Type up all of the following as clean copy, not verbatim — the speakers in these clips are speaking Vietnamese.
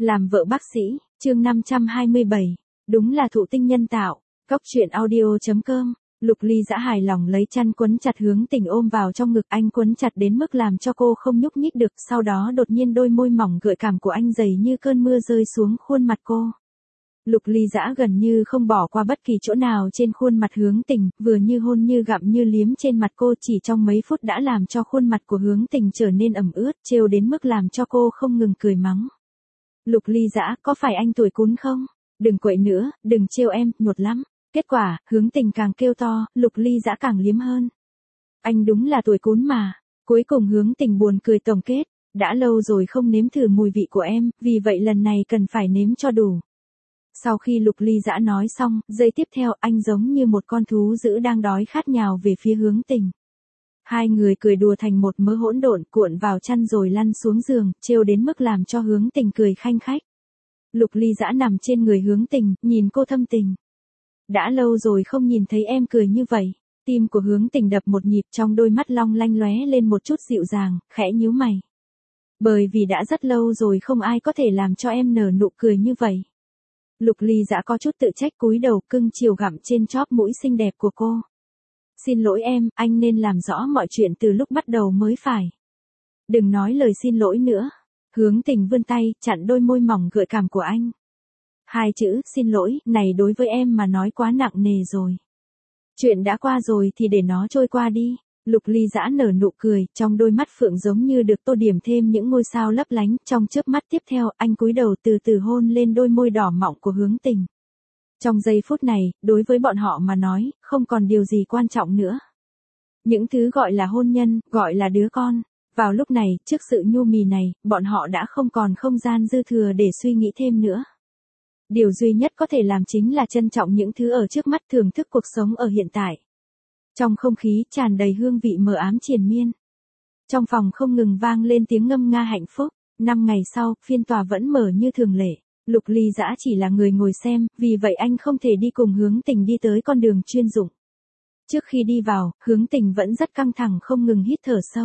Làm vợ bác sĩ, chương 527. Đúng là thụ tinh nhân tạo. Cóc truyện audio.com. Lục Ly Dã hài lòng lấy chăn quấn chặt Hướng Tình ôm vào trong ngực anh, quấn chặt đến mức làm cho cô không nhúc nhích được, sau đó đột nhiên đôi môi mỏng gợi cảm của anh dày như cơn mưa rơi xuống khuôn mặt cô. Lục Ly Dã gần như không bỏ qua bất kỳ chỗ nào trên khuôn mặt Hướng Tình, vừa như hôn như gặm như liếm trên mặt cô, chỉ trong mấy phút đã làm cho khuôn mặt của Hướng Tình trở nên ẩm ướt, trêu đến mức làm cho cô không ngừng cười mắng. Lục Ly Dã, có phải anh tuổi cún không? Đừng quậy nữa, đừng trêu em, nhột lắm. Kết quả, Hướng Tình càng kêu to, Lục Ly Dã càng liếm hơn. Anh đúng là tuổi cún mà. Cuối cùng Hướng Tình buồn cười tổng kết, đã lâu rồi không nếm thử mùi vị của em, vì vậy lần này cần phải nếm cho đủ. Sau khi Lục Ly Dã nói xong, giây tiếp theo anh giống như một con thú dữ đang đói khát nhào về phía Hướng Tình. Hai người cười đùa thành một mớ hỗn độn, cuộn vào chăn rồi lăn xuống giường, trêu đến mức làm cho Hướng Tình cười khanh khách. Lục Ly Dã nằm trên người Hướng Tình, nhìn cô thâm tình. Đã lâu rồi không nhìn thấy em cười như vậy. Tim của Hướng Tình đập một nhịp, trong đôi mắt long lanh lóe lên một chút dịu dàng, khẽ nhíu mày. Bởi vì đã rất lâu rồi không ai có thể làm cho em nở nụ cười như vậy. Lục Ly Dã có chút tự trách, cúi đầu cưng chiều gặm trên chóp mũi xinh đẹp của cô. Xin lỗi em, anh nên làm rõ mọi chuyện từ lúc bắt đầu mới phải. Đừng nói lời xin lỗi nữa. Hướng Tình vươn tay, chặn đôi môi mỏng gợi cảm của anh. Hai chữ, xin lỗi, này đối với em mà nói quá nặng nề rồi. Chuyện đã qua rồi thì để nó trôi qua đi. Lục Ly Dã nở nụ cười, trong đôi mắt phượng giống như được tô điểm thêm những ngôi sao lấp lánh, trong chớp mắt tiếp theo, anh cúi đầu từ từ hôn lên đôi môi đỏ mọng của Hướng Tình. Trong giây phút này, đối với bọn họ mà nói, không còn điều gì quan trọng nữa. Những thứ gọi là hôn nhân, gọi là đứa con. Vào lúc này, trước sự nhu mì này, bọn họ đã không còn không gian dư thừa để suy nghĩ thêm nữa. Điều duy nhất có thể làm chính là trân trọng những thứ ở trước mắt, thưởng thức cuộc sống ở hiện tại. Trong không khí tràn đầy hương vị mờ ám triền miên. Trong phòng không ngừng vang lên tiếng ngâm nga hạnh phúc. 5 ngày sau, phiên tòa vẫn mở như thường lệ. Lục Ly Dã chỉ là người ngồi xem, vì vậy anh không thể đi cùng Hướng Tình đi tới con đường chuyên dụng. Trước khi đi vào, Hướng Tình vẫn rất căng thẳng, không ngừng hít thở sâu.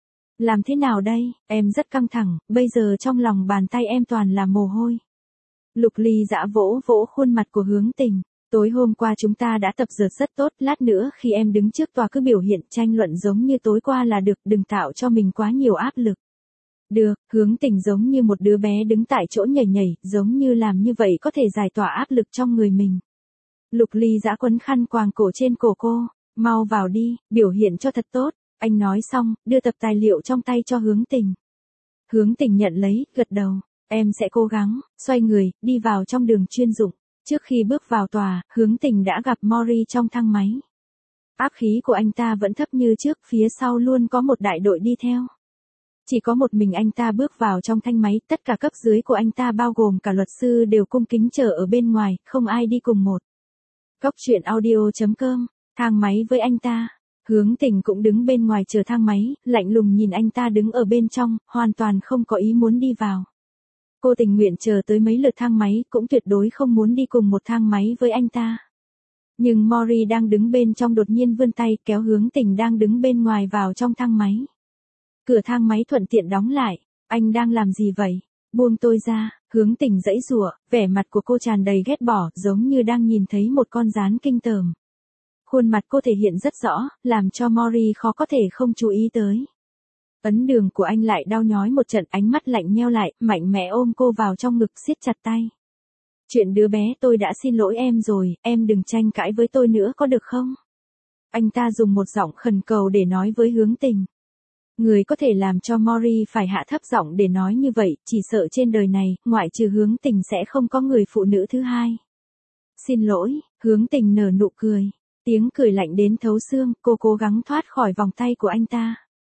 Làm thế nào đây, em rất căng thẳng, bây giờ trong lòng bàn tay em toàn là mồ hôi. Lục Ly Dã vỗ vỗ khuôn mặt của Hướng Tình. Tối hôm qua chúng ta đã tập dượt rất tốt, lát nữa khi em đứng trước tòa cứ biểu hiện tranh luận giống như tối qua là được, đừng tạo cho mình quá nhiều áp lực. Được, Hướng Tình giống như một đứa bé đứng tại chỗ nhảy nhảy, giống như làm như vậy có thể giải tỏa áp lực trong người mình. Lục Ly Dã quấn khăn quàng cổ trên cổ cô, mau vào đi, biểu hiện cho thật tốt, anh nói xong, đưa tập tài liệu trong tay cho Hướng Tình. Hướng Tình nhận lấy, gật đầu, em sẽ cố gắng, xoay người, đi vào trong đường chuyên dụng. Trước khi bước vào tòa, Hướng Tình đã gặp Mori trong thang máy. Áp khí của anh ta vẫn thấp như trước, phía sau luôn có một đại đội đi theo. Chỉ có một mình anh ta bước vào trong thang máy, tất cả cấp dưới của anh ta bao gồm cả luật sư đều cung kính chờ ở bên ngoài, không ai đi cùng một. Cóc truyện audio.com, thang máy với anh ta. Hướng Tình cũng đứng bên ngoài chờ thang máy, lạnh lùng nhìn anh ta đứng ở bên trong, hoàn toàn không có ý muốn đi vào. Cô tình nguyện chờ tới mấy lượt thang máy, cũng tuyệt đối không muốn đi cùng một thang máy với anh ta. Nhưng Mori đang đứng bên trong đột nhiên vươn tay kéo Hướng Tình đang đứng bên ngoài vào trong thang máy. Cửa thang máy thuận tiện đóng lại. Anh đang làm gì vậy? Buông tôi ra. Hướng Tình giãy giụa, vẻ mặt của cô tràn đầy ghét bỏ, giống như đang nhìn thấy một con gián kinh tởm. Khuôn mặt cô thể hiện rất rõ, làm cho Mori khó có thể không chú ý tới. Ấn đường của anh lại đau nhói một trận, ánh mắt lạnh nheo lại, mạnh mẽ ôm cô vào trong ngực siết chặt tay. Chuyện đứa bé, tôi đã xin lỗi em rồi, em đừng tranh cãi với tôi nữa có được không? Anh ta dùng một giọng khẩn cầu để nói với Hướng Tình. Người có thể làm cho Mori phải hạ thấp giọng để nói như vậy, chỉ sợ trên đời này, ngoại trừ Hướng Tình sẽ không có người phụ nữ thứ hai. Xin lỗi, Hướng Tình nở nụ cười. Tiếng cười lạnh đến thấu xương, cô cố gắng thoát khỏi vòng tay của anh ta.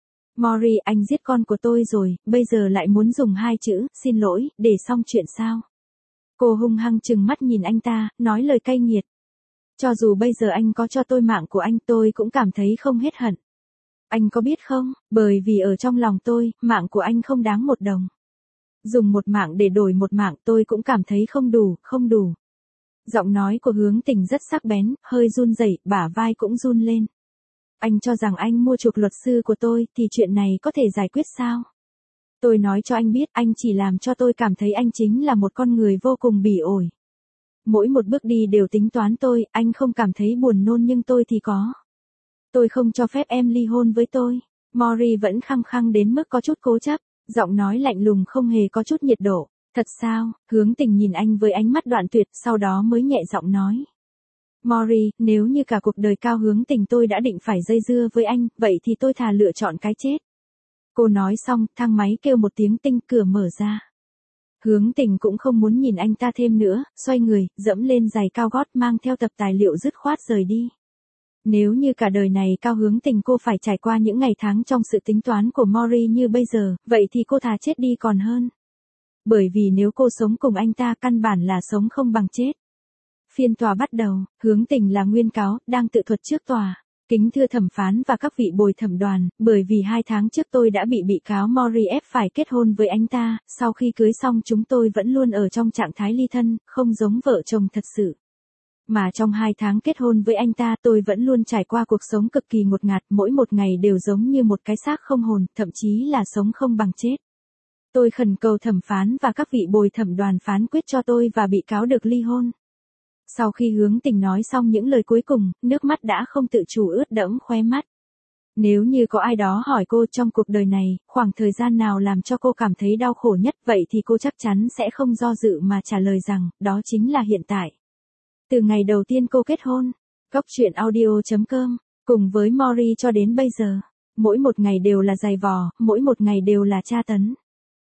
Mori, anh giết con của tôi rồi, bây giờ lại muốn dùng hai chữ, xin lỗi, để xong chuyện sao? Cô hung hăng trừng mắt nhìn anh ta, nói lời cay nghiệt. Cho dù bây giờ anh có cho tôi mạng của anh, tôi cũng cảm thấy không hết hận. Anh có biết không, bởi vì ở trong lòng tôi, mạng của anh không đáng một đồng. Dùng một mạng để đổi một mạng tôi cũng cảm thấy không đủ, không đủ. Giọng nói của Hướng Tình rất sắc bén, hơi run rẩy, bả vai cũng run lên. Anh cho rằng anh mua chuộc luật sư của tôi thì chuyện này có thể giải quyết sao? Tôi nói cho anh biết, anh chỉ làm cho tôi cảm thấy anh chính là một con người vô cùng bỉ ổi. Mỗi một bước đi đều tính toán tôi, anh không cảm thấy buồn nôn nhưng tôi thì có. Tôi không cho phép em ly hôn với tôi. Mori vẫn khăng khăng đến mức có chút cố chấp, giọng nói lạnh lùng không hề có chút nhiệt độ. Thật sao? Hướng Tình nhìn anh với ánh mắt đoạn tuyệt, sau đó mới nhẹ giọng nói. Mori, nếu như cả cuộc đời Cao Hướng Tình tôi đã định phải dây dưa với anh, vậy thì tôi thà lựa chọn cái chết. Cô nói xong, thang máy kêu một tiếng tinh, cửa mở ra. Hướng Tình cũng không muốn nhìn anh ta thêm nữa, xoay người, dẫm lên giày cao gót mang theo tập tài liệu dứt khoát rời đi. Nếu như cả đời này Cao Hướng Tình cô phải trải qua những ngày tháng trong sự tính toán của Mori như bây giờ, vậy thì cô thà chết đi còn hơn. Bởi vì nếu cô sống cùng anh ta căn bản là sống không bằng chết. Phiên tòa bắt đầu, Hướng Tình là nguyên cáo, đang tự thuật trước tòa. Kính thưa thẩm phán và các vị bồi thẩm đoàn, bởi vì 2 tháng trước tôi đã bị cáo Mori ép phải kết hôn với anh ta, sau khi cưới xong chúng tôi vẫn luôn ở trong trạng thái ly thân, không giống vợ chồng thật sự. Mà trong 2 tháng kết hôn với anh ta tôi vẫn luôn trải qua cuộc sống cực kỳ ngột ngạt, mỗi một ngày đều giống như một cái xác không hồn, thậm chí là sống không bằng chết. Tôi khẩn cầu thẩm phán và các vị bồi thẩm đoàn phán quyết cho tôi và bị cáo được ly hôn. Sau khi Hướng Tình nói xong những lời cuối cùng, nước mắt đã không tự chủ ướt đẫm khóe mắt. Nếu như có ai đó hỏi cô trong cuộc đời này, khoảng thời gian nào làm cho cô cảm thấy đau khổ nhất, vậy thì cô chắc chắn sẽ không do dự mà trả lời rằng, đó chính là hiện tại. Từ ngày đầu tiên cô kết hôn, Góc Truyện Audio.com, cùng với Mori cho đến bây giờ, mỗi một ngày đều là dày vò, mỗi một ngày đều là tra tấn.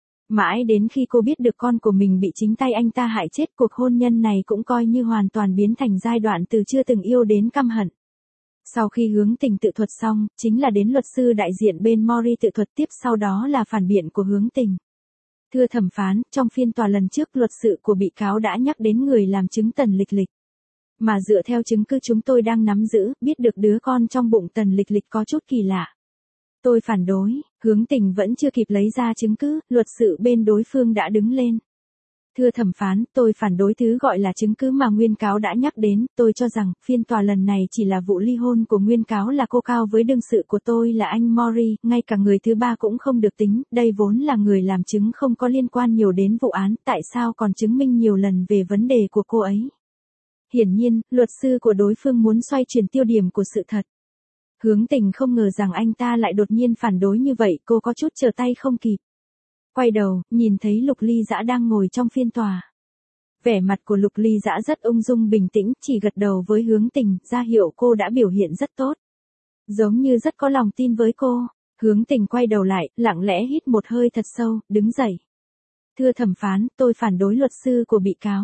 Mãi đến khi cô biết được con của mình bị chính tay anh ta hại chết, cuộc hôn nhân này cũng coi như hoàn toàn biến thành giai đoạn từ chưa từng yêu đến căm hận. Sau khi Hướng Tình tự thuật xong, chính là đến luật sư đại diện bên Mori tự thuật tiếp, sau đó là phản biện của Hướng Tình. Thưa thẩm phán, trong phiên tòa lần trước luật sự của bị cáo đã nhắc đến người làm chứng Tần Lịch Lịch. Mà dựa theo chứng cứ chúng tôi đang nắm giữ, biết được đứa con trong bụng Tần Lịch Lịch có chút kỳ lạ. Tôi phản đối, Hướng Tình vẫn chưa kịp lấy ra chứng cứ, luật sự bên đối phương đã đứng lên. Thưa thẩm phán, tôi phản đối thứ gọi là chứng cứ mà nguyên cáo đã nhắc đến, tôi cho rằng, phiên tòa lần này chỉ là vụ ly hôn của nguyên cáo là cô Cao với đương sự của tôi là anh Mori, ngay cả người thứ ba cũng không được tính, đây vốn là người làm chứng không có liên quan nhiều đến vụ án, tại sao còn chứng minh nhiều lần về vấn đề của cô ấy. Hiển nhiên, luật sư của đối phương muốn xoay chuyển tiêu điểm của sự thật. Hướng Tình không ngờ rằng anh ta lại đột nhiên phản đối như vậy, cô có chút trở tay không kịp. Quay đầu, nhìn thấy Lục Ly Dã đang ngồi trong phiên tòa. Vẻ mặt của Lục Ly Dã rất ung dung bình tĩnh, chỉ gật đầu với Hướng Tình, ra hiệu cô đã biểu hiện rất tốt. Giống như rất có lòng tin với cô. Hướng Tình quay đầu lại, lặng lẽ hít một hơi thật sâu, đứng dậy. Thưa thẩm phán, tôi phản đối luật sư của bị cáo.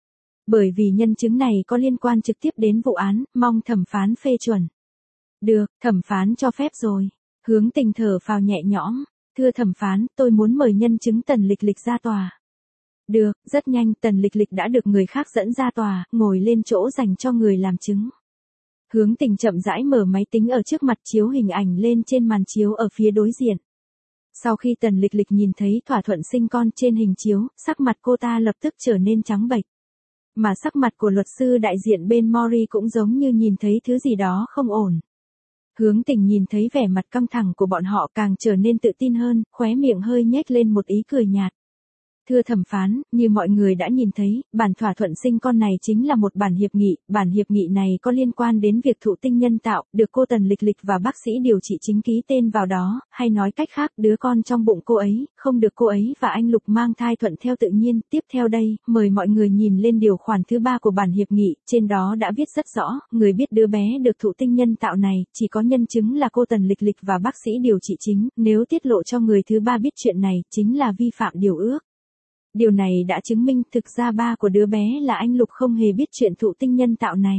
Bởi vì nhân chứng này có liên quan trực tiếp đến vụ án, mong thẩm phán phê chuẩn. Được, thẩm phán cho phép rồi. Hướng Tình thở phào nhẹ nhõm. Thưa thẩm phán, tôi muốn mời nhân chứng Tần Lịch Lịch ra tòa. Được, rất nhanh Tần Lịch Lịch đã được người khác dẫn ra tòa, ngồi lên chỗ dành cho người làm chứng. Hướng Tình chậm rãi mở máy tính ở trước mặt, chiếu hình ảnh lên trên màn chiếu ở phía đối diện. Sau khi Tần Lịch Lịch nhìn thấy thỏa thuận sinh con trên hình chiếu, sắc mặt cô ta lập tức trở nên trắng bệch. Mà sắc mặt của luật sư đại diện bên Mori cũng giống như nhìn thấy thứ gì đó không ổn. Hướng Tình nhìn thấy vẻ mặt căng thẳng của bọn họ càng trở nên tự tin hơn, khóe miệng hơi nhếch lên một ý cười nhạt. Thưa thẩm phán, như mọi người đã nhìn thấy, bản thỏa thuận sinh con này chính là một bản hiệp nghị, bản hiệp nghị này có liên quan đến việc thụ tinh nhân tạo, được cô Tần Lịch Lịch và bác sĩ điều trị chính ký tên vào đó, hay nói cách khác, đứa con trong bụng cô ấy, không được cô ấy và anh Lục mang thai thuận theo tự nhiên. Tiếp theo đây, mời mọi người nhìn lên điều khoản thứ 3 của bản hiệp nghị, trên đó đã viết rất rõ, người biết đứa bé được thụ tinh nhân tạo này, chỉ có nhân chứng là cô Tần Lịch Lịch và bác sĩ điều trị chính, nếu tiết lộ cho người thứ ba biết chuyện này, chính là vi phạm điều ước. Điều này đã chứng minh thực ra ba của đứa bé là anh Lục không hề biết chuyện thụ tinh nhân tạo này.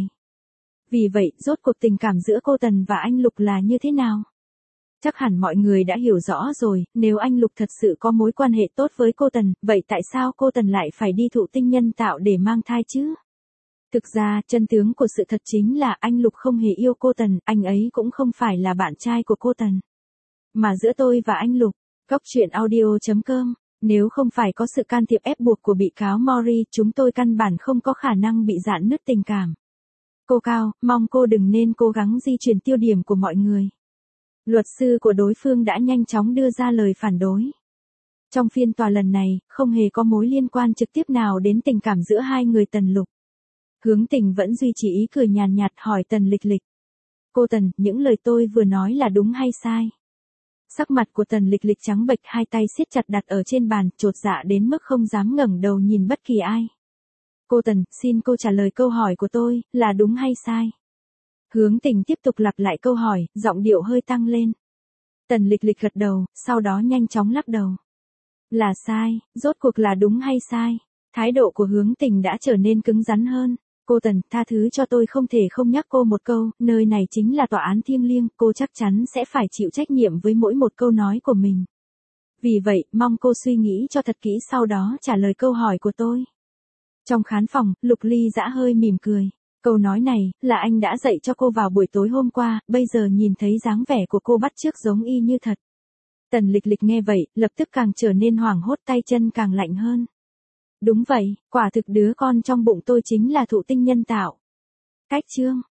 Vì vậy, rốt cuộc tình cảm giữa cô Tần và anh Lục là như thế nào? Chắc hẳn mọi người đã hiểu rõ rồi, nếu anh Lục thật sự có mối quan hệ tốt với cô Tần, vậy tại sao cô Tần lại phải đi thụ tinh nhân tạo để mang thai chứ? Thực ra, chân tướng của sự thật chính là anh Lục không hề yêu cô Tần, anh ấy cũng không phải là bạn trai của cô Tần. Mà giữa tôi và anh Lục, Góc Truyện Audio.com, nếu không phải có sự can thiệp ép buộc của bị cáo Mori, chúng tôi căn bản không có khả năng bị rạn nứt tình cảm. Cô Cao, mong cô đừng nên cố gắng di chuyển tiêu điểm của mọi người. Luật sư của đối phương đã nhanh chóng đưa ra lời phản đối. Trong phiên tòa lần này, không hề có mối liên quan trực tiếp nào đến tình cảm giữa hai người Tần Lục. Hướng Tình vẫn duy trì ý cười nhàn nhạt hỏi Tần Lịch Lịch. Cô Tần, những lời tôi vừa nói là đúng hay sai? Sắc mặt của Tần Lịch Lịch trắng bệch, hai tay siết chặt đặt ở trên bàn, chột dạ đến mức không dám ngẩng đầu nhìn bất kỳ ai. Cô Tần, xin cô trả lời câu hỏi của tôi, là đúng hay sai? Hướng Tình tiếp tục lặp lại câu hỏi, giọng điệu hơi tăng lên. Tần Lịch Lịch gật đầu, sau đó nhanh chóng lắc đầu. Là sai, rốt cuộc là đúng hay sai? Thái độ của Hướng Tình đã trở nên cứng rắn hơn. Cô Tần, tha thứ cho tôi không thể không nhắc cô một câu, nơi này chính là tòa án thiêng liêng, cô chắc chắn sẽ phải chịu trách nhiệm với mỗi một câu nói của mình. Vì vậy, mong cô suy nghĩ cho thật kỹ sau đó trả lời câu hỏi của tôi. Trong khán phòng, Lục Ly Dã hơi mỉm cười. Câu nói này, là anh đã dạy cho cô vào buổi tối hôm qua, bây giờ nhìn thấy dáng vẻ của cô bắt chước giống y như thật. Tần Lịch Lịch nghe vậy, lập tức càng trở nên hoảng hốt, tay chân càng lạnh hơn. Đúng vậy, quả thực đứa con trong bụng tôi chính là thụ tinh nhân tạo. Cách chương